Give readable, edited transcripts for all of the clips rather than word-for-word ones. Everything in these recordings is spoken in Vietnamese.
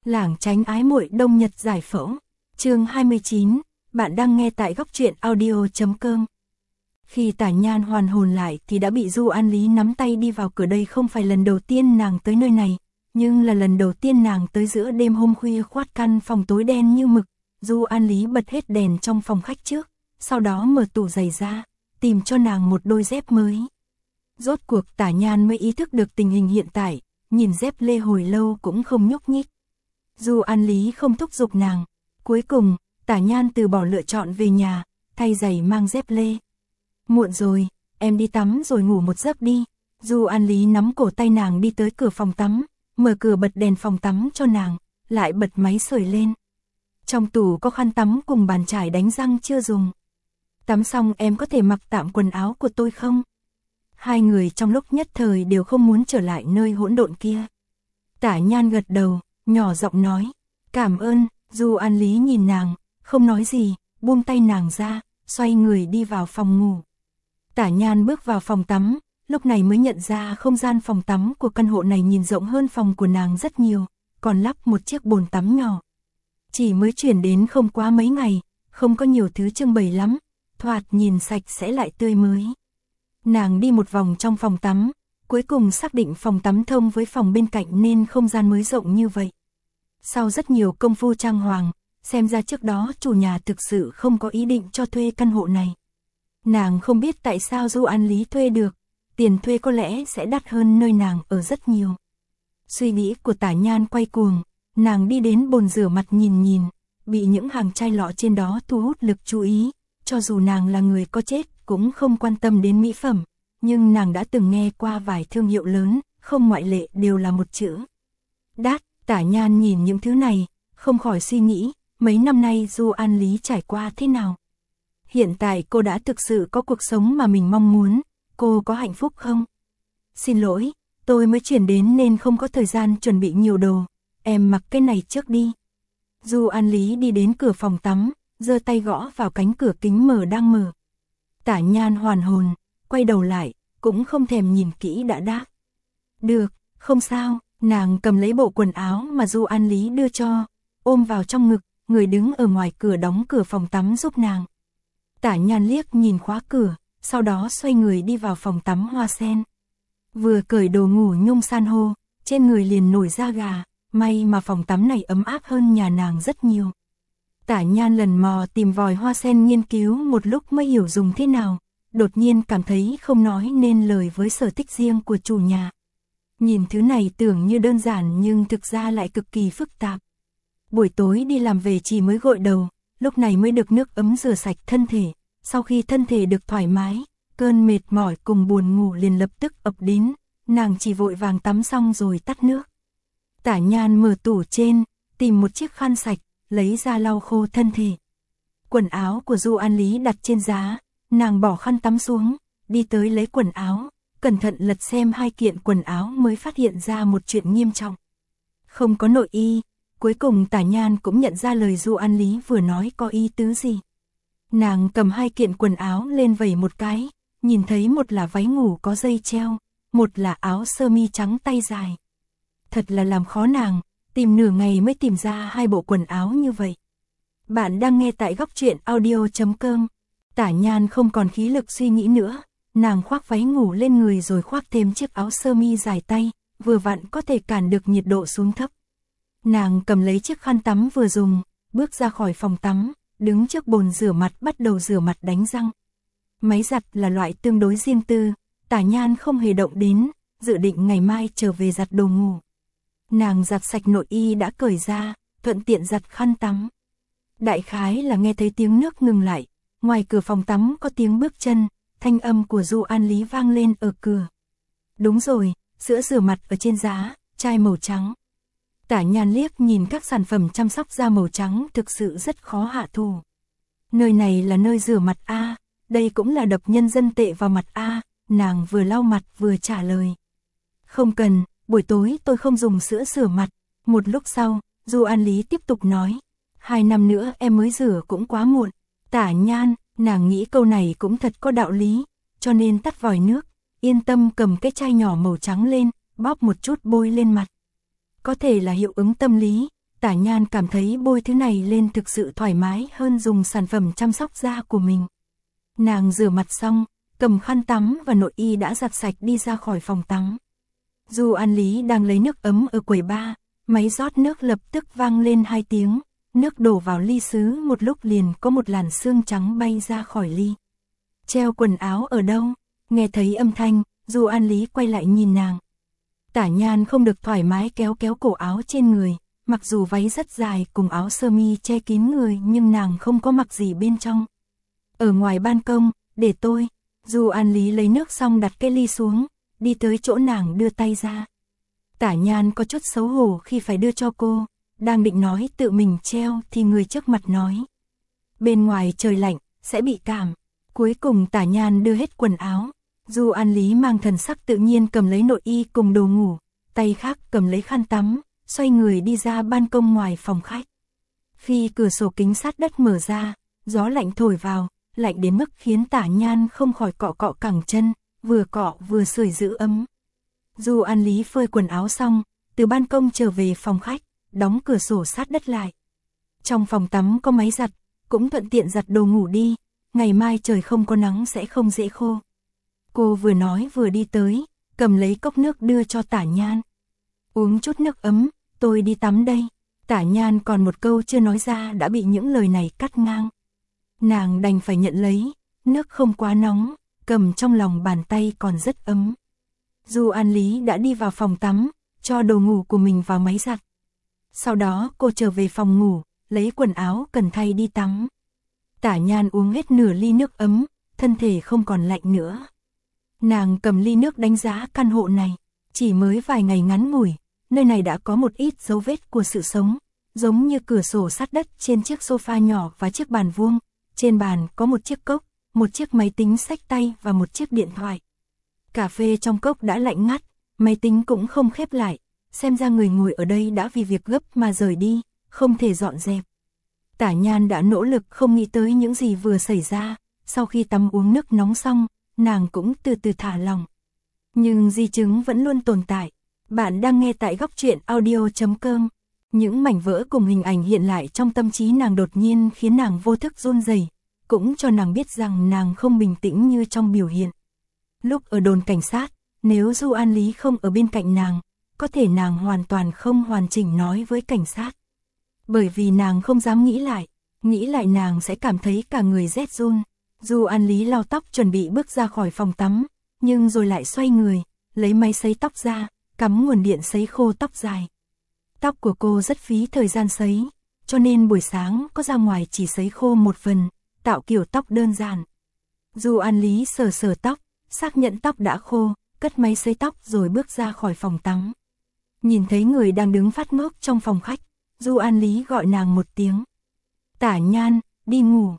Lảng tránh ái muội đông nhật giải phẫu. Chương 29, bạn đang nghe tại góc truyện audio.com. Khi Tả Nhan hoàn hồn lại thì đã bị Du An Lý nắm tay đi vào cửa. Đây không phải lần đầu tiên nàng tới nơi này, nhưng là lần đầu tiên nàng tới giữa đêm hôm khuya khoắt căn phòng tối đen như mực. Du An Lý bật hết đèn trong phòng khách trước, sau đó mở tủ giày ra, tìm cho nàng một đôi dép mới. Rốt cuộc Tả Nhan mới ý thức được tình hình hiện tại, nhìn dép lê hồi lâu cũng không nhúc nhích. Du An Lý không thúc giục nàng, cuối cùng, Tả Nhan từ bỏ lựa chọn về nhà, thay giày mang dép lê. Muộn rồi, em đi tắm rồi ngủ một giấc đi. Du An Lý nắm cổ tay nàng đi tới cửa phòng tắm, mở cửa bật đèn phòng tắm cho nàng, lại bật máy sưởi lên. Trong tủ có khăn tắm cùng bàn chải đánh răng chưa dùng. Tắm xong em có thể mặc tạm quần áo của tôi không? Hai người trong lúc nhất thời đều không muốn trở lại nơi hỗn độn kia. Tả Nhan gật đầu, nhỏ giọng nói, cảm ơn. Du An Lý nhìn nàng, không nói gì, buông tay nàng ra, xoay người đi vào phòng ngủ. Tả Nhan bước vào phòng tắm, lúc này mới nhận ra không gian phòng tắm của căn hộ này nhìn rộng hơn phòng của nàng rất nhiều, còn lắp một chiếc bồn tắm nhỏ. Chỉ mới chuyển đến không quá mấy ngày, không có nhiều thứ trưng bày lắm, thoạt nhìn sạch sẽ lại tươi mới. Nàng đi một vòng trong phòng tắm, cuối cùng xác định phòng tắm thông với phòng bên cạnh nên không gian mới rộng như vậy. Sau rất nhiều công phu trang hoàng, xem ra trước đó chủ nhà thực sự không có ý định cho thuê căn hộ này. Nàng không biết tại sao Du An Lý thuê được, tiền thuê có lẽ sẽ đắt hơn nơi nàng ở rất nhiều. Suy nghĩ của Tả Nhan quay cuồng, nàng đi đến bồn rửa mặt nhìn, bị những hàng chai lọ trên đó thu hút lực chú ý, cho dù nàng là người có chết cũng không quan tâm đến mỹ phẩm, nhưng nàng đã từng nghe qua vài thương hiệu lớn, không ngoại lệ đều là một chữ đắt. Tả Nhan nhìn những thứ này, không khỏi suy nghĩ, mấy năm nay Du An Lý trải qua thế nào? Hiện tại cô đã thực sự có cuộc sống mà mình mong muốn, cô có hạnh phúc không? Xin lỗi, tôi mới chuyển đến nên không có thời gian chuẩn bị nhiều đồ, em mặc cái này trước đi. Du An Lý đi đến cửa phòng tắm, giơ tay gõ vào cánh cửa kính mở đang mở. Tả Nhan hoàn hồn, quay đầu lại, cũng không thèm nhìn kỹ đã đáp. Được, không sao. Nàng cầm lấy bộ quần áo mà Du An Lý đưa cho, ôm vào trong ngực, người đứng ở ngoài cửa đóng cửa phòng tắm giúp nàng. Tả Nhan liếc nhìn khóa cửa, sau đó xoay người đi vào phòng tắm hoa sen. Vừa cởi đồ ngủ nhung san hô, trên người liền nổi da gà, may mà phòng tắm này ấm áp hơn nhà nàng rất nhiều. Tả Nhan lần mò tìm vòi hoa sen nghiên cứu một lúc mới hiểu dùng thế nào, đột nhiên cảm thấy không nói nên lời với sở thích riêng của chủ nhà. Nhìn thứ này tưởng như đơn giản nhưng thực ra lại cực kỳ phức tạp. Buổi tối đi làm về chỉ mới gội đầu, lúc này mới được nước ấm rửa sạch thân thể. Sau khi thân thể được thoải mái, cơn mệt mỏi cùng buồn ngủ liền lập tức ập đến, nàng chỉ vội vàng tắm xong rồi tắt nước. Tả Nhan mở tủ trên, tìm một chiếc khăn sạch, lấy ra lau khô thân thể. Quần áo của Du An Lý đặt trên giá, nàng bỏ khăn tắm xuống, đi tới lấy quần áo. Cẩn thận lật xem hai kiện quần áo mới phát hiện ra một chuyện nghiêm trọng. Không có nội y, cuối cùng Tả Nhan cũng nhận ra lời Du An Lý vừa nói có ý tứ gì. Nàng cầm hai kiện quần áo lên vẩy một cái, nhìn thấy một là váy ngủ có dây treo, một là áo sơ mi trắng tay dài. Thật là làm khó nàng, tìm nửa ngày mới tìm ra hai bộ quần áo như vậy. Bạn đang nghe tại góc truyện audio.com. Tả Nhan không còn khí lực suy nghĩ nữa. Nàng khoác váy ngủ lên người rồi khoác thêm chiếc áo sơ mi dài tay, vừa vặn có thể cản được nhiệt độ xuống thấp. Nàng cầm lấy chiếc khăn tắm vừa dùng, bước ra khỏi phòng tắm, đứng trước bồn rửa mặt bắt đầu rửa mặt đánh răng. Máy giặt là loại tương đối riêng tư, Tả Nhan không hề động đến, dự định ngày mai trở về giặt đồ ngủ. Nàng giặt sạch nội y đã cởi ra, thuận tiện giặt khăn tắm. Đại khái là nghe thấy tiếng nước ngừng lại, ngoài cửa phòng tắm có tiếng bước chân. Thanh âm của Du An Lý vang lên ở cửa. Đúng rồi, sữa rửa mặt ở trên giá, chai màu trắng. Tả Nhan liếc nhìn các sản phẩm chăm sóc da màu trắng thực sự rất khó hạ thủ. Nơi này là nơi rửa mặt A, đây cũng là đập nhân dân tệ vào mặt A, nàng vừa lau mặt vừa trả lời. Không cần, buổi tối tôi không dùng sữa rửa mặt. Một lúc sau, Du An Lý tiếp tục nói. 2 năm nữa em mới rửa cũng quá muộn. Tả Nhan, nàng nghĩ câu này cũng thật có đạo lý, cho nên tắt vòi nước, yên tâm cầm cái chai nhỏ màu trắng lên, bóp một chút bôi lên mặt. Có thể là hiệu ứng tâm lý, Tả Nhan cảm thấy bôi thứ này lên thực sự thoải mái hơn dùng sản phẩm chăm sóc da của mình. Nàng rửa mặt xong, cầm khăn tắm và nội y đã giặt sạch đi ra khỏi phòng tắm. Du An Lý đang lấy nước ấm ở quầy bar, máy rót nước lập tức vang lên 2 tiếng, nước đổ vào ly sứ một lúc liền có một làn sương trắng bay ra khỏi ly. Treo quần áo ở đâu? Nghe thấy âm thanh, Du An Lý quay lại nhìn nàng. Tả Nhan không được thoải mái kéo kéo cổ áo trên người, mặc dù váy rất dài cùng áo sơ mi che kín người nhưng nàng không có mặc gì bên trong. Ở ngoài ban công, để tôi. Du An Lý lấy nước xong đặt cái ly xuống, đi tới chỗ nàng đưa tay ra. Tả Nhan có chút xấu hổ khi phải đưa cho cô, đang định nói tự mình treo thì người trước mặt nói. Bên ngoài trời lạnh, sẽ bị cảm. Cuối cùng Tả Nhan đưa hết quần áo. Du An Lý mang thần sắc tự nhiên cầm lấy nội y cùng đồ ngủ, tay khác cầm lấy khăn tắm, xoay người đi ra ban công ngoài phòng khách. Khi cửa sổ kính sát đất mở ra, gió lạnh thổi vào, lạnh đến mức khiến Tả Nhan không khỏi cọ cọ cẳng chân, vừa cọ vừa sưởi giữ ấm. Du An Lý phơi quần áo xong, từ ban công trở về phòng khách, đóng cửa sổ sát đất lại. Trong phòng tắm có máy giặt, cũng thuận tiện giặt đồ ngủ đi, ngày mai trời không có nắng sẽ không dễ khô. Cô vừa nói vừa đi tới, cầm lấy cốc nước đưa cho Tả Nhan. Uống chút nước ấm, tôi đi tắm đây. Tả Nhan còn một câu chưa nói ra đã bị những lời này cắt ngang. Nàng đành phải nhận lấy, nước không quá nóng, cầm trong lòng bàn tay còn rất ấm. Du An Lý đã đi vào phòng tắm, cho đồ ngủ của mình vào máy giặt. Sau đó cô trở về phòng ngủ, lấy quần áo cần thay đi tắm. Tả Nhan uống hết nửa ly nước ấm, thân thể không còn lạnh nữa. Nàng cầm ly nước đánh giá căn hộ này, chỉ mới vài ngày ngắn ngủi, nơi này đã có một ít dấu vết của sự sống, giống như cửa sổ sát đất trên chiếc sofa nhỏ và chiếc bàn vuông. Trên bàn có một chiếc cốc, một chiếc máy tính xách tay và một chiếc điện thoại. Cà phê trong cốc đã lạnh ngắt, máy tính cũng không khép lại, xem ra người ngồi ở đây đã vì việc gấp mà rời đi, không thể dọn dẹp. Tả Nhan đã nỗ lực không nghĩ tới những gì vừa xảy ra, sau khi tắm uống nước nóng xong, nàng cũng từ từ thả lòng. Nhưng di chứng vẫn luôn tồn tại. Bạn đang nghe tại góc truyện audio.com. Những mảnh vỡ cùng hình ảnh hiện lại trong tâm trí nàng đột nhiên khiến nàng vô thức run rẩy, cũng cho nàng biết rằng nàng không bình tĩnh như trong biểu hiện. Lúc ở đồn cảnh sát, nếu Du An Lý không ở bên cạnh nàng, có thể nàng hoàn toàn không hoàn chỉnh nói với cảnh sát. Bởi vì nàng không dám nghĩ lại nàng sẽ cảm thấy cả người rét run. Du An Lý lau tóc chuẩn bị bước ra khỏi phòng tắm, nhưng rồi lại xoay người, lấy máy sấy tóc ra, cắm nguồn điện sấy khô tóc dài. Tóc của cô rất phí thời gian sấy, cho nên buổi sáng có ra ngoài chỉ sấy khô một phần, tạo kiểu tóc đơn giản. Du An Lý sờ sờ tóc, xác nhận tóc đã khô, cất máy sấy tóc rồi bước ra khỏi phòng tắm. Nhìn thấy người đang đứng phát ngốc trong phòng khách, Du An Lý gọi nàng một tiếng. Tả Nhan, đi ngủ.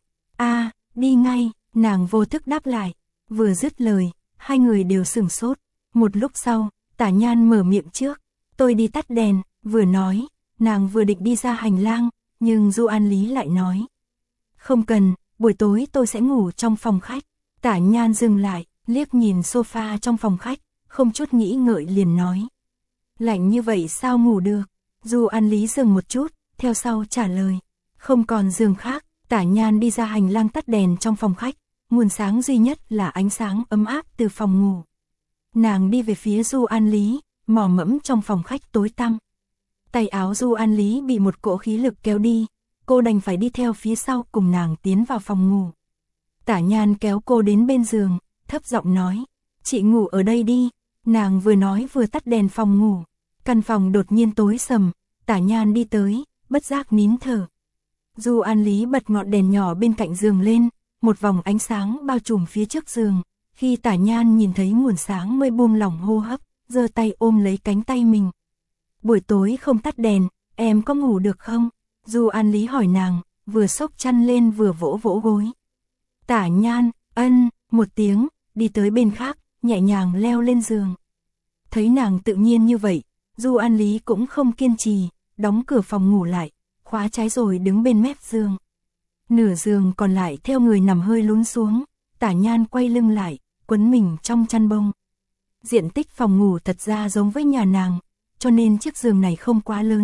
Đi ngay, nàng vô thức đáp lại. Vừa dứt lời, hai người đều sửng sốt. Một lúc sau, Tả Nhan mở miệng trước. Tôi đi tắt đèn, vừa nói, nàng vừa định đi ra hành lang, nhưng Du An Lý lại nói. Không cần, buổi tối tôi sẽ ngủ trong phòng khách. Tả Nhan dừng lại, liếc nhìn sofa trong phòng khách, không chút nghĩ ngợi liền nói. Lạnh như vậy sao ngủ được? Du An Lý dừng một chút, theo sau trả lời. Không còn giường khác. Tả Nhan đi ra hành lang tắt đèn trong phòng khách, nguồn sáng duy nhất là ánh sáng ấm áp từ phòng ngủ. Nàng đi về phía Du An Lý, mò mẫm trong phòng khách tối tăm. Tay áo Du An Lý bị một cỗ khí lực kéo đi, cô đành phải đi theo phía sau cùng nàng tiến vào phòng ngủ. Tả Nhan kéo cô đến bên giường, thấp giọng nói, chị ngủ ở đây đi. Nàng vừa nói vừa tắt đèn phòng ngủ, căn phòng đột nhiên tối sầm, Tả Nhan đi tới, bất giác nín thở. Du An Lý bật ngọn đèn nhỏ bên cạnh giường lên, một vòng ánh sáng bao trùm phía trước giường. Khi Tả Nhan nhìn thấy nguồn sáng mới buông lỏng hô hấp, giơ tay ôm lấy cánh tay mình. Buổi tối không tắt đèn, em có ngủ được không? Du An Lý hỏi nàng, vừa xốc chăn lên vừa vỗ vỗ gối. Tả Nhan, một tiếng, đi tới bên khác, nhẹ nhàng leo lên giường. Thấy nàng tự nhiên như vậy, Du An Lý cũng không kiên trì, đóng cửa phòng ngủ lại, khóa trái rồi đứng bên mép giường. Nửa giường còn lại theo người nằm hơi lún xuống, Tả Nhan quay lưng lại, quấn mình trong chăn bông. Diện tích phòng ngủ thật ra giống với nhà nàng, cho nên chiếc giường này không quá lớn,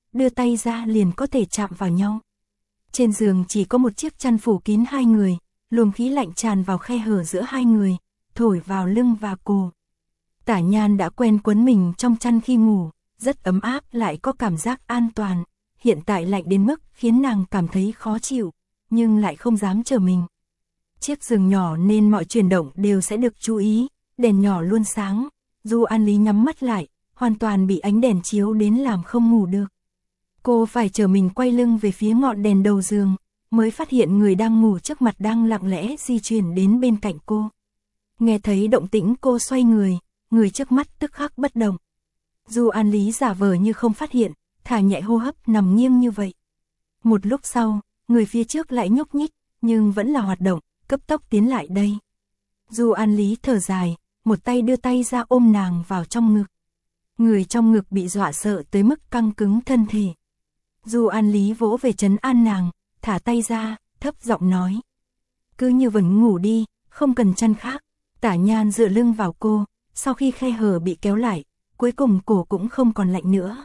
đưa tay ra liền có thể chạm vào nhau. Trên giường chỉ có một chiếc chăn phủ kín hai người, luồng khí lạnh tràn vào khe hở giữa hai người, thổi vào lưng và cổ. Tả Nhan đã quen quấn mình trong chăn khi ngủ, rất ấm áp lại có cảm giác an toàn, hiện tại lạnh đến mức khiến nàng cảm thấy khó chịu, nhưng lại không dám trở mình. Chiếc giường nhỏ nên mọi chuyển động đều sẽ được chú ý, đèn nhỏ luôn sáng, Du An Lý nhắm mắt lại, hoàn toàn bị ánh đèn chiếu đến làm không ngủ được. Cô phải trở mình quay lưng về phía ngọn đèn đầu giường, mới phát hiện người đang ngủ trước mặt đang lặng lẽ di chuyển đến bên cạnh cô. Nghe thấy động tĩnh cô xoay người trước mắt tức khắc bất động. Du An Lý giả vờ như không phát hiện, thả nhẹ hô hấp nằm nghiêng như vậy. Một lúc sau, người phía trước lại nhúc nhích, nhưng vẫn là hoạt động, cấp tốc tiến lại đây. Du An Lý thở dài, một tay đưa tay ra ôm nàng vào trong ngực. Người trong ngực bị dọa sợ tới mức căng cứng thân thể. Du An Lý vỗ về trấn an nàng, thả tay ra, thấp giọng nói. Cứ như vẫn ngủ đi, không cần chăn khác. Tả Nhan dựa lưng vào cô, sau khi khe hở bị kéo lại, cuối cùng cổ cũng không còn lạnh nữa.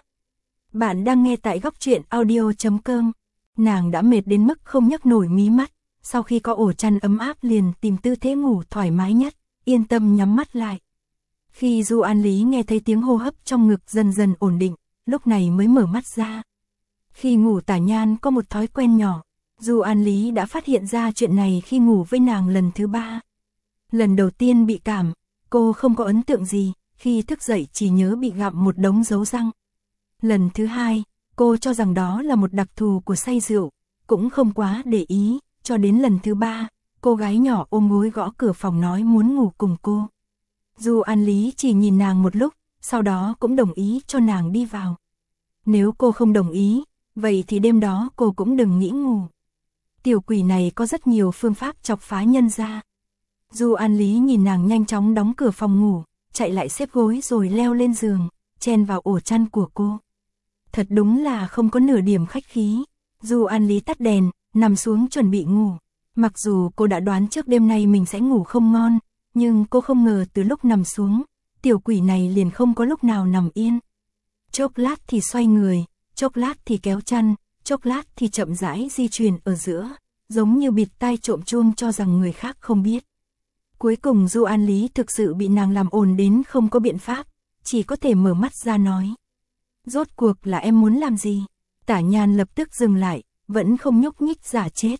Bạn đang nghe tại góc truyện audio.com. Nàng đã mệt đến mức không nhấc nổi mí mắt, sau khi có ổ chăn ấm áp liền tìm tư thế ngủ thoải mái nhất, yên tâm nhắm mắt lại. Khi Du An Lý nghe thấy tiếng hô hấp trong ngực dần dần ổn định, lúc này mới mở mắt ra. Khi ngủ Tả Nhan có một thói quen nhỏ, Du An Lý đã phát hiện ra chuyện này khi ngủ với nàng lần thứ 3. Lần đầu tiên bị cảm, cô không có ấn tượng gì, khi thức dậy chỉ nhớ bị gặm một đống dấu răng. Lần thứ 2, cô cho rằng đó là một đặc thù của say rượu, cũng không quá để ý, cho đến lần thứ 3, cô gái nhỏ ôm gối gõ cửa phòng nói muốn ngủ cùng cô. Du An Lý chỉ nhìn nàng một lúc, sau đó cũng đồng ý cho nàng đi vào. Nếu cô không đồng ý, vậy thì đêm đó cô cũng đừng nghĩ ngủ. Tiểu quỷ này có rất nhiều phương pháp chọc phá nhân ra. Du An Lý nhìn nàng nhanh chóng đóng cửa phòng ngủ, chạy lại xếp gối rồi leo lên giường, chen vào ổ chăn của cô. Thật đúng là không có nửa điểm khách khí. Du An Lý tắt đèn, nằm xuống chuẩn bị ngủ. Mặc dù cô đã đoán trước đêm nay mình sẽ ngủ không ngon, nhưng cô không ngờ từ lúc nằm xuống, tiểu quỷ này liền không có lúc nào nằm yên. Chốc lát thì xoay người, chốc lát thì kéo chăn, chốc lát thì chậm rãi di chuyển ở giữa, giống như bịt tai trộm chuông cho rằng người khác không biết. Cuối cùng Du An Lý thực sự bị nàng làm ồn đến không có biện pháp, chỉ có thể mở mắt ra nói. Rốt cuộc là em muốn làm gì? Tả Nhan lập tức dừng lại, vẫn không nhúc nhích giả chết.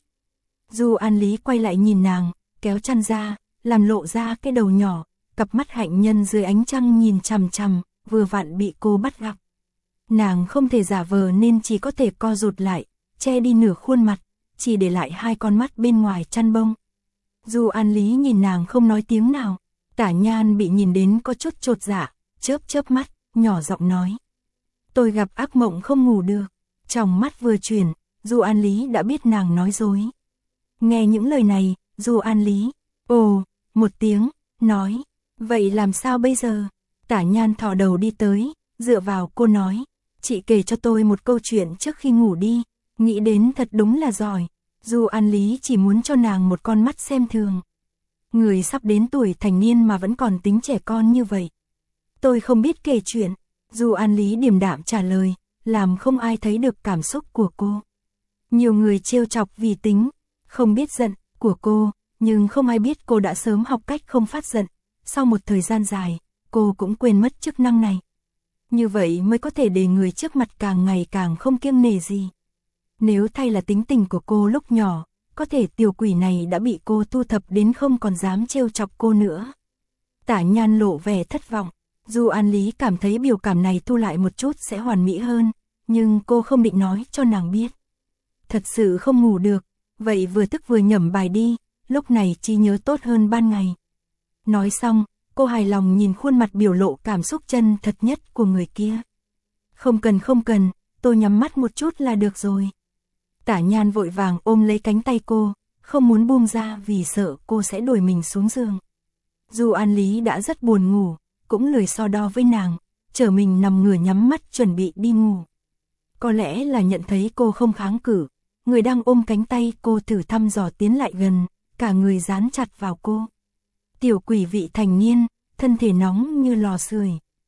Du An Lý quay lại nhìn nàng, kéo chăn ra, làm lộ ra cái đầu nhỏ, cặp mắt hạnh nhân dưới ánh trăng nhìn chằm chằm, vừa vặn bị cô bắt gặp. Nàng không thể giả vờ nên chỉ có thể co rụt lại, che đi nửa khuôn mặt, chỉ để lại hai con mắt bên ngoài chăn bông. Du An Lý nhìn nàng không nói tiếng nào, Tả Nhan bị nhìn đến có chút chột dạ, chớp mắt, nhỏ giọng nói. Tôi gặp ác mộng không ngủ được. Trong mắt vừa chuyển, Du An Lý đã biết nàng nói dối. Nghe những lời này, Du An Lý, ồ, một tiếng, nói, vậy làm sao bây giờ? Tả Nhan thò đầu đi tới, dựa vào cô nói, chị kể cho tôi một câu chuyện trước khi ngủ đi, nghĩ đến thật đúng là giỏi. Du An Lý chỉ muốn cho nàng một con mắt xem thường. Người sắp đến tuổi thành niên mà vẫn còn tính trẻ con như vậy. Tôi không biết kể chuyện. Du An Lý điềm đạm trả lời, làm không ai thấy được cảm xúc của cô. Nhiều người trêu chọc vì tính, không biết giận, của cô, nhưng không ai biết cô đã sớm học cách không phát giận. Sau một thời gian dài, cô cũng quên mất chức năng này. Như vậy mới có thể để người trước mặt càng ngày càng không kiêng nể gì. Nếu thay là tính tình của cô lúc nhỏ, có thể tiểu quỷ này đã bị cô thu thập đến không còn dám trêu chọc cô nữa. Tả Nhan lộ vẻ thất vọng. Du An Lý cảm thấy biểu cảm này thu lại một chút sẽ hoàn mỹ hơn, nhưng cô không định nói cho nàng biết. Thật sự không ngủ được, vậy vừa thức vừa nhẩm bài đi, lúc này trí nhớ tốt hơn ban ngày. Nói xong, cô hài lòng nhìn khuôn mặt biểu lộ cảm xúc chân thật nhất của người kia. Không cần, tôi nhắm mắt một chút là được rồi. Tả Nhan vội vàng ôm lấy cánh tay cô, không muốn buông ra vì sợ cô sẽ đuổi mình xuống giường. Du An Lý đã rất buồn ngủ, cũng lười so đo với nàng, trở mình nằm ngửa nhắm mắt chuẩn bị đi ngủ. Có lẽ là nhận thấy cô không kháng cự, người đang ôm cánh tay cô thử thăm dò tiến lại gần, cả người dán chặt vào cô. Tiểu quỷ vị thành niên, thân thể nóng như lò sưởi.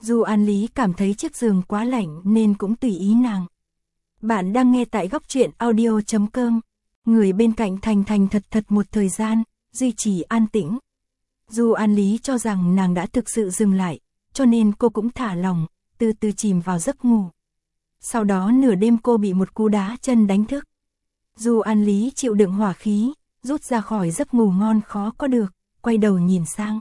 Du An Lý cảm thấy chiếc giường quá lạnh nên cũng tùy ý nàng. Bạn đang nghe tại góc truyện audio.com. Người bên cạnh thành thành thật thật một thời gian, duy trì an tĩnh. Du An Lý cho rằng nàng đã thực sự dừng lại, cho nên cô cũng thả lòng, từ từ chìm vào giấc ngủ. Sau đó nửa đêm cô bị một cú đá chân đánh thức. Du An Lý chịu đựng hỏa khí, rút ra khỏi giấc ngủ ngon khó có được, quay đầu nhìn sang.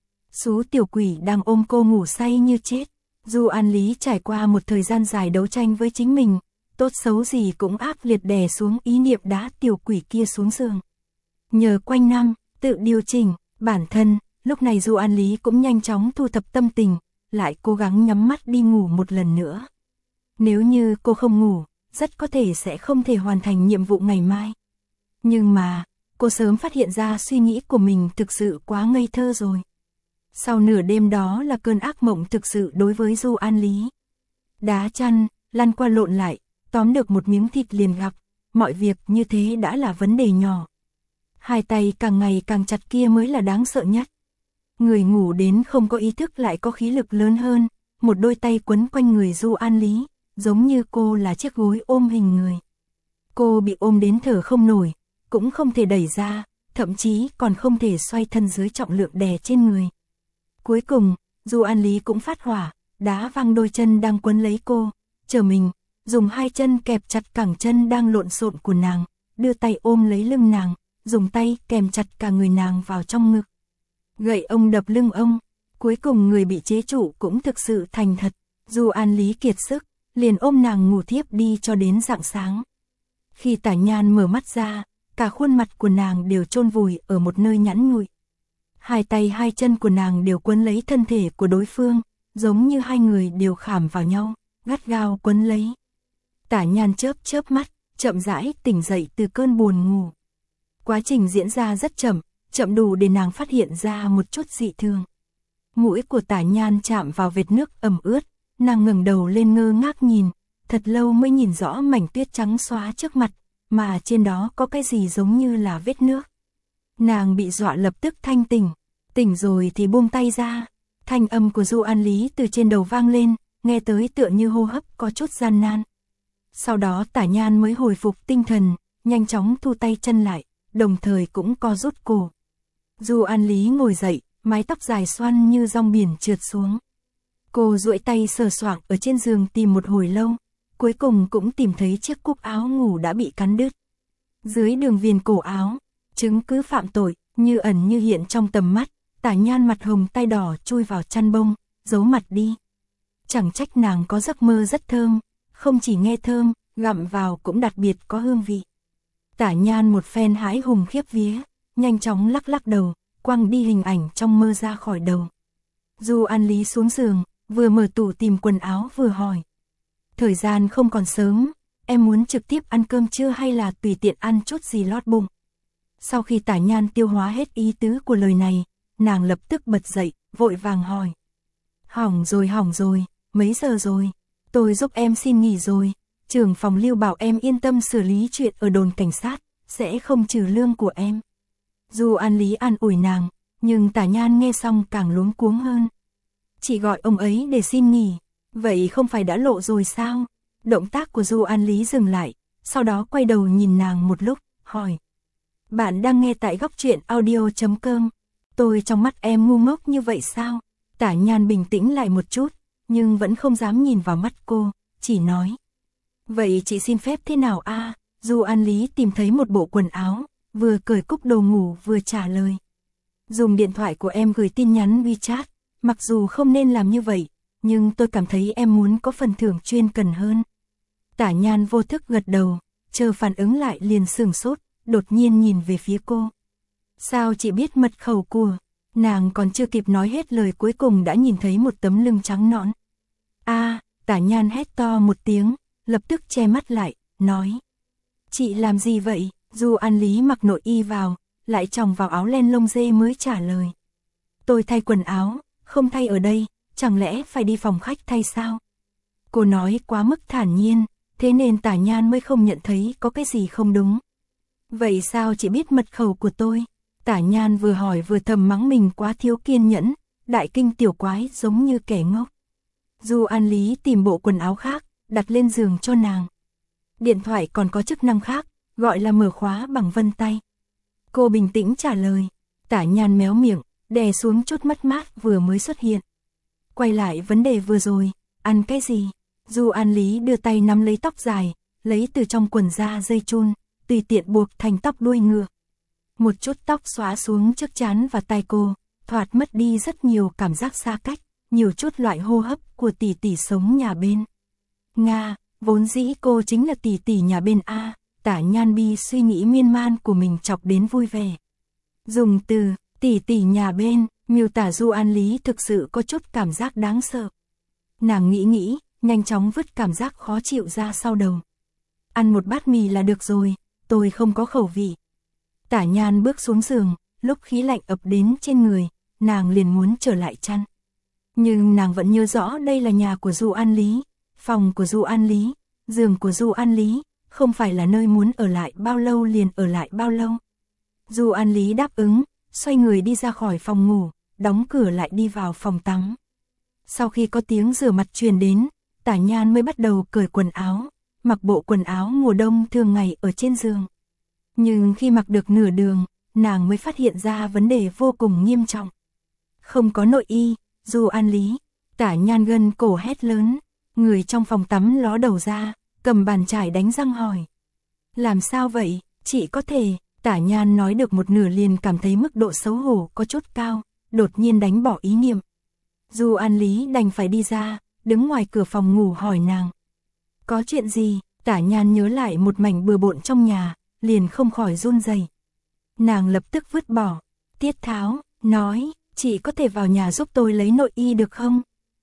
Sú tiểu quỷ đang ôm cô ngủ say như chết. Du An Lý trải qua một thời gian dài đấu tranh với chính mình, tốt xấu gì cũng ác liệt đè xuống ý niệm đá tiểu quỷ kia xuống giường. Nhờ quanh năm, tự điều chỉnh, bản thân, lúc này Du An Lý cũng nhanh chóng thu thập tâm tình, lại cố gắng nhắm mắt đi ngủ một lần nữa. Nếu như cô không ngủ, rất có thể sẽ không thể hoàn thành nhiệm vụ ngày mai. Nhưng mà, cô sớm phát hiện ra suy nghĩ của mình thực sự quá ngây thơ rồi. Sau nửa đêm đó là cơn ác mộng thực sự đối với Du An Lý. Đá chăn, lăn qua lộn lại, tóm được một miếng thịt liền gặp, mọi việc như thế đã là vấn đề nhỏ. Hai tay càng ngày càng chặt kia mới là đáng sợ nhất. Người ngủ đến không có ý thức lại có khí lực lớn hơn, một đôi tay quấn quanh người Du An Lý, giống như cô là chiếc gối ôm hình người. Cô bị ôm đến thở không nổi, cũng không thể đẩy ra, thậm chí còn không thể xoay thân dưới trọng lượng đè trên người. Cuối cùng, Du An Lý cũng phát hỏa, đá văng đôi chân đang quấn lấy cô, chờ mình, dùng hai chân kẹp chặt cẳng chân đang lộn xộn của nàng, đưa tay ôm lấy lưng nàng, dùng tay kèm chặt cả người nàng vào trong ngực. Gậy ông đập lưng ông, cuối cùng người bị chế trụ cũng thực sự thành thật. Du An Lý kiệt sức, liền ôm nàng ngủ thiếp đi cho đến rạng sáng. Khi Tả Nhan mở mắt ra, cả khuôn mặt của nàng đều chôn vùi ở một nơi nhẵn nhụi. Hai tay hai chân của nàng đều quấn lấy thân thể của đối phương, giống như hai người đều khảm vào nhau, gắt gao quấn lấy. Tả Nhan chớp chớp mắt, chậm rãi tỉnh dậy từ cơn buồn ngủ. Quá trình diễn ra rất chậm, chậm đủ để nàng phát hiện ra một chút dị thường. Mũi của Tả Nhan chạm vào vệt nước ẩm ướt, nàng ngẩng đầu lên ngơ ngác nhìn, thật lâu mới nhìn rõ mảnh tuyết trắng xóa trước mặt, mà trên đó có cái gì giống như là vết nước. Nàng bị dọa lập tức thanh tỉnh, tỉnh rồi thì buông tay ra. Thanh âm của Du An Lý từ trên đầu vang lên, nghe tới tựa như hô hấp có chút gian nan. Sau đó Tả Nhan mới hồi phục tinh thần, nhanh chóng thu tay chân lại, đồng thời cũng co rút cổ. Du An Lý ngồi dậy, mái tóc dài xoăn như rong biển trượt xuống. Cô duỗi tay sờ soạng ở trên giường tìm một hồi lâu, cuối cùng cũng tìm thấy chiếc cúc áo ngủ đã bị cắn đứt. Dưới đường viền cổ áo, chứng cứ phạm tội, như ẩn như hiện trong tầm mắt, Tả Nhan mặt hồng tay đỏ chui vào chăn bông, giấu mặt đi. Chẳng trách nàng có giấc mơ rất thơm, không chỉ nghe thơm, gặm vào cũng đặc biệt có hương vị. Tả Nhan một phen hãi hùng khiếp vía, nhanh chóng lắc lắc đầu, quăng đi hình ảnh trong mơ ra khỏi đầu. Du An Lý xuống giường, vừa mở tủ tìm quần áo vừa hỏi. Thời gian không còn sớm, em muốn trực tiếp ăn cơm trưa hay là tùy tiện ăn chút gì lót bụng? Sau khi Tả Nhan tiêu hóa hết ý tứ của lời này, nàng lập tức bật dậy, vội vàng hỏi. Hỏng rồi, mấy giờ rồi? Tôi giúp em xin nghỉ rồi, trưởng phòng Lưu bảo em yên tâm xử lý chuyện ở đồn cảnh sát, sẽ không trừ lương của em. Du An Lý an ủi nàng, nhưng Tả Nhan nghe xong càng luống cuống hơn. Chỉ gọi ông ấy để xin nghỉ, vậy không phải đã lộ rồi sao? Động tác của Du An Lý dừng lại, sau đó quay đầu nhìn nàng một lúc, hỏi. Bạn đang nghe tại góc truyện audio.com. Tôi trong mắt em ngu ngốc như vậy sao? Tả Nhan bình tĩnh lại một chút, nhưng vẫn không dám nhìn vào mắt cô, chỉ nói. Vậy chị xin phép thế nào a? Du An Lý tìm thấy một bộ quần áo, vừa cởi cúc đồ ngủ vừa trả lời. Dùng điện thoại của em gửi tin nhắn WeChat, mặc dù không nên làm như vậy, nhưng tôi cảm thấy em muốn có phần thưởng chuyên cần hơn. Tả Nhan vô thức gật đầu, chờ phản ứng lại liền sửng sốt, đột nhiên nhìn về phía cô. Sao chị biết mật khẩu của? Nàng còn chưa kịp nói hết lời cuối cùng đã nhìn thấy một tấm lưng trắng nõn. Tả Nhan hét to một tiếng, lập tức che mắt lại, nói. Chị làm gì vậy? Du An Lý mặc nội y vào, lại chòng vào áo len lông dê mới trả lời. Tôi thay quần áo, không thay ở đây, chẳng lẽ phải đi phòng khách thay sao? Cô nói quá mức thản nhiên, thế nên Tả Nhan mới không nhận thấy có cái gì không đúng. Vậy sao chị biết mật khẩu của tôi? Tả Nhan vừa hỏi vừa thầm mắng mình quá thiếu kiên nhẫn, đại kinh tiểu quái giống như kẻ ngốc. Du An Lý tìm bộ quần áo khác, đặt lên giường cho nàng. Điện thoại còn có chức năng khác, gọi là mở khóa bằng vân tay. Cô bình tĩnh trả lời. Tả Nhan méo miệng, đè xuống chút mất mát vừa mới xuất hiện. Quay lại vấn đề vừa rồi, ăn cái gì? Du An Lý đưa tay nắm lấy tóc dài, lấy từ trong quần ra dây chun, tùy tiện buộc thành tóc đuôi ngựa. Một chút tóc xóa xuống trước trán và tai cô, thoạt mất đi rất nhiều cảm giác xa cách, nhiều chút loại hô hấp của tỷ tỷ sống nhà bên. Nga, vốn dĩ cô chính là tỷ tỷ nhà bên A, Tả Nhan bi suy nghĩ miên man của mình chọc đến vui vẻ. Dùng từ tỷ tỷ nhà bên, miêu tả Du An Lý thực sự có chút cảm giác đáng sợ. Nàng nghĩ, nhanh chóng vứt cảm giác khó chịu ra sau đầu. Ăn một bát mì là được rồi, tôi không có khẩu vị. Tả Nhan bước xuống giường, lúc khí lạnh ập đến trên người, nàng liền muốn trở lại chăn. Nhưng nàng vẫn nhớ rõ đây là nhà của Du An Lý, phòng của Du An Lý, giường của Du An Lý, không phải là nơi muốn ở lại bao lâu liền ở lại bao lâu. Du An Lý đáp ứng, xoay người đi ra khỏi phòng ngủ, đóng cửa lại đi vào phòng tắm. Sau khi có tiếng rửa mặt truyền đến, Tả Nhan mới bắt đầu cởi quần áo, mặc bộ quần áo mùa đông thường ngày ở trên giường. Nhưng khi mặc được nửa đường, nàng mới phát hiện ra vấn đề vô cùng nghiêm trọng. Không có nội y, Du An Lý, Tả Nhan gân cổ hét lớn, người trong phòng tắm ló đầu ra, cầm bàn chải đánh răng hỏi. Làm sao vậy, chị có thể, Tả Nhan nói được một nửa liền cảm thấy mức độ xấu hổ có chút cao, đột nhiên đánh bỏ ý niệm. Du An Lý đành phải đi ra, đứng ngoài cửa phòng ngủ hỏi nàng. Có chuyện gì? Tả Nhan nhớ lại một mảnh bừa bộn trong nhà, liền không khỏi run rẩy. Nàng lập tức vứt bỏ, tiết tháo, nói, chị có thể vào nhà giúp tôi lấy nội y được không?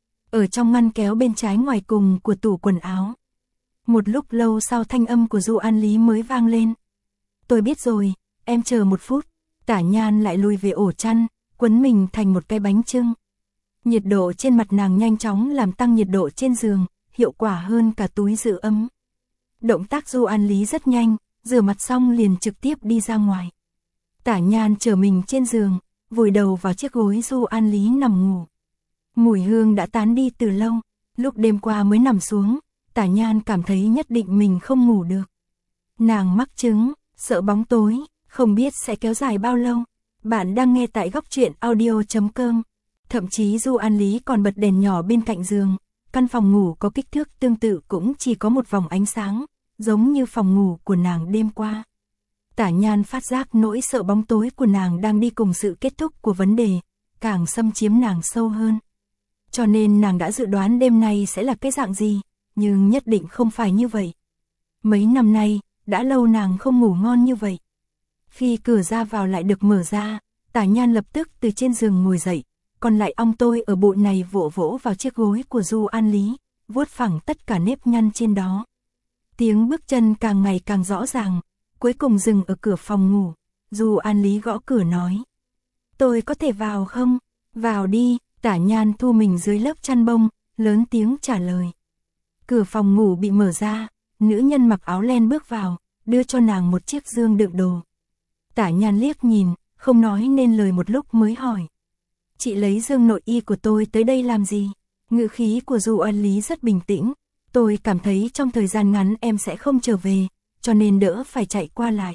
Ở trong ngăn kéo bên trái ngoài cùng của tủ quần áo. Một lúc lâu sau thanh âm của Du An Lý mới vang lên. Tôi biết rồi, em chờ một phút. Tả Nhan lại lùi về ổ chăn, quấn mình thành một cái bánh chưng. Nhiệt độ trên mặt nàng nhanh chóng làm tăng nhiệt độ trên giường, hiệu quả hơn cả túi giữ ấm. Động tác Du An Lý rất nhanh, rửa mặt xong liền trực tiếp đi ra ngoài. Tả Nhan trở mình trên giường, vùi đầu vào chiếc gối Du An Lý nằm ngủ. Mùi hương đã tán đi từ lâu, lúc đêm qua mới nằm xuống, Tả Nhan cảm thấy nhất định mình không ngủ được. Nàng mắc chứng, sợ bóng tối, không biết sẽ kéo dài bao lâu. Bạn đang nghe tại góc truyện audio.com. Thậm chí Du An Lý còn bật đèn nhỏ bên cạnh giường, căn phòng ngủ có kích thước tương tự cũng chỉ có một vòng ánh sáng, giống như phòng ngủ của nàng đêm qua. Tả Nhan phát giác nỗi sợ bóng tối của nàng đang đi cùng sự kết thúc của vấn đề, càng xâm chiếm nàng sâu hơn. Cho nên nàng đã dự đoán đêm nay sẽ là cái dạng gì, nhưng nhất định không phải như vậy. Mấy năm nay, đã lâu nàng không ngủ ngon như vậy. Khi cửa ra vào lại được mở ra, Tả Nhan lập tức từ trên giường ngồi dậy, còn lại ong tôi ở bụi này vỗ vỗ vào chiếc gối của Du An Lý, vuốt phẳng tất cả nếp nhăn trên đó. Tiếng bước chân càng ngày càng rõ ràng, cuối cùng dừng ở cửa phòng ngủ. Du An Lý gõ cửa nói. Tôi có thể vào không? Vào đi, Tả Nhan thu mình dưới lớp chăn bông, lớn tiếng trả lời. Cửa phòng ngủ bị mở ra, nữ nhân mặc áo len bước vào, đưa cho nàng một chiếc dương đựng đồ. Tả Nhan liếc nhìn, không nói nên lời một lúc mới hỏi. Chị lấy dương nội y của tôi tới đây làm gì? Ngữ khí của Du An Lý rất bình tĩnh. Tôi cảm thấy trong thời gian ngắn em sẽ không trở về, cho nên đỡ phải chạy qua lại.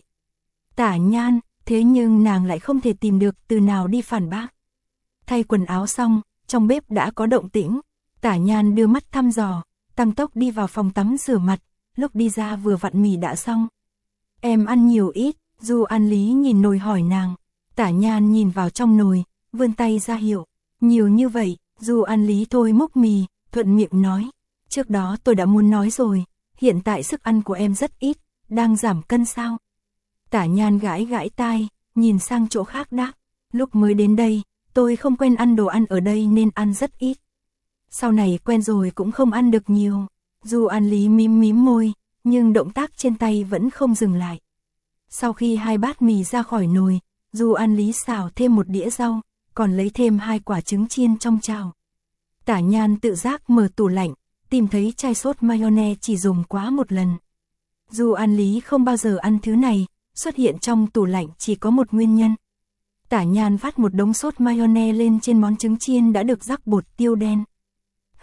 Tả Nhan, thế nhưng nàng lại không thể tìm được từ nào đi phản bác. Thay quần áo xong, trong bếp đã có động tĩnh. Tả Nhan đưa mắt thăm dò, tăng tốc đi vào phòng tắm rửa mặt, lúc đi ra vừa vặn mì đã xong. Em ăn nhiều ít, Du An Lý nhìn nồi hỏi nàng. Tả Nhan nhìn vào trong nồi, vươn tay ra hiệu. Nhiều như vậy, Du An Lý thôi múc mì, thuận miệng nói. Trước đó tôi đã muốn nói rồi, hiện tại sức ăn của em rất ít, đang giảm cân sao? Tả Nhan gãi gãi tai, nhìn sang chỗ khác đáp. Lúc mới đến đây, tôi không quen ăn đồ ăn ở đây nên ăn rất ít. Sau này quen rồi cũng không ăn được nhiều. Du An Lý mím mím môi, nhưng động tác trên tay vẫn không dừng lại. Sau khi 2 bát mì ra khỏi nồi, Du An Lý xào thêm một đĩa rau, còn lấy thêm 2 quả trứng chiên trong chảo. Tả Nhan tự giác mở tủ lạnh, tìm thấy chai sốt mayonnaise chỉ dùng quá một lần. Du An Lý không bao giờ ăn thứ này, xuất hiện trong tủ lạnh chỉ có một nguyên nhân. Tả Nhan vắt một đống sốt mayonnaise lên trên món trứng chiên đã được rắc bột tiêu đen.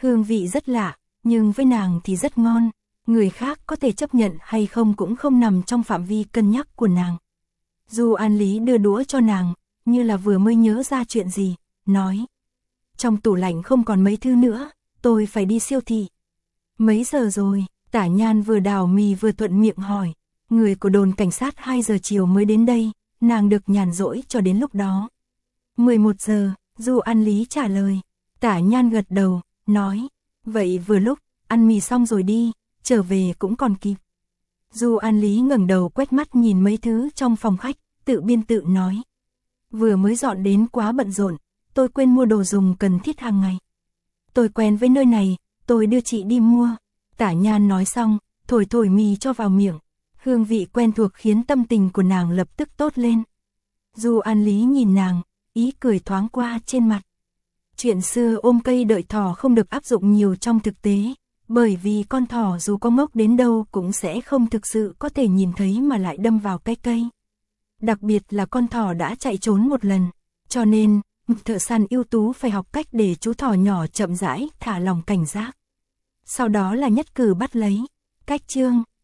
Hương vị rất lạ, nhưng với nàng thì rất ngon. Người khác có thể chấp nhận hay không cũng không nằm trong phạm vi cân nhắc của nàng. Du An Lý đưa đũa cho nàng, như là vừa mới nhớ ra chuyện gì, nói. Trong tủ lạnh không còn mấy thứ nữa, tôi phải đi siêu thị. Mấy giờ rồi? Tả Nhan vừa đào mì vừa thuận miệng hỏi. Người của đồn cảnh sát 2 giờ chiều mới đến đây, nàng được nhàn rỗi cho đến lúc đó. 11 giờ, Du An Lý trả lời. Tả Nhan gật đầu, nói. Vậy vừa lúc, ăn mì xong rồi đi, trở về cũng còn kịp. Du An Lý ngẩng đầu quét mắt nhìn mấy thứ trong phòng khách, tự biên tự nói. Vừa mới dọn đến quá bận rộn, tôi quên mua đồ dùng cần thiết hàng ngày. Tôi quen với nơi này, tôi đưa chị đi mua. Tả Nhan nói xong, thổi thổi mì cho vào miệng. Hương vị quen thuộc khiến tâm tình của nàng lập tức tốt lên. Du An Lý nhìn nàng, ý cười thoáng qua trên mặt. Chuyện xưa ôm cây đợi thỏ không được áp dụng nhiều trong thực tế, bởi vì con thỏ dù có ngốc đến đâu cũng sẽ không thực sự có thể nhìn thấy mà lại đâm vào cái cây. Đặc biệt là con thỏ đã chạy trốn một lần, cho nên, thợ săn ưu tú phải học cách để chú thỏ nhỏ chậm rãi thả lòng cảnh giác. Sau đó là nhất cử bắt lấy. Cách chương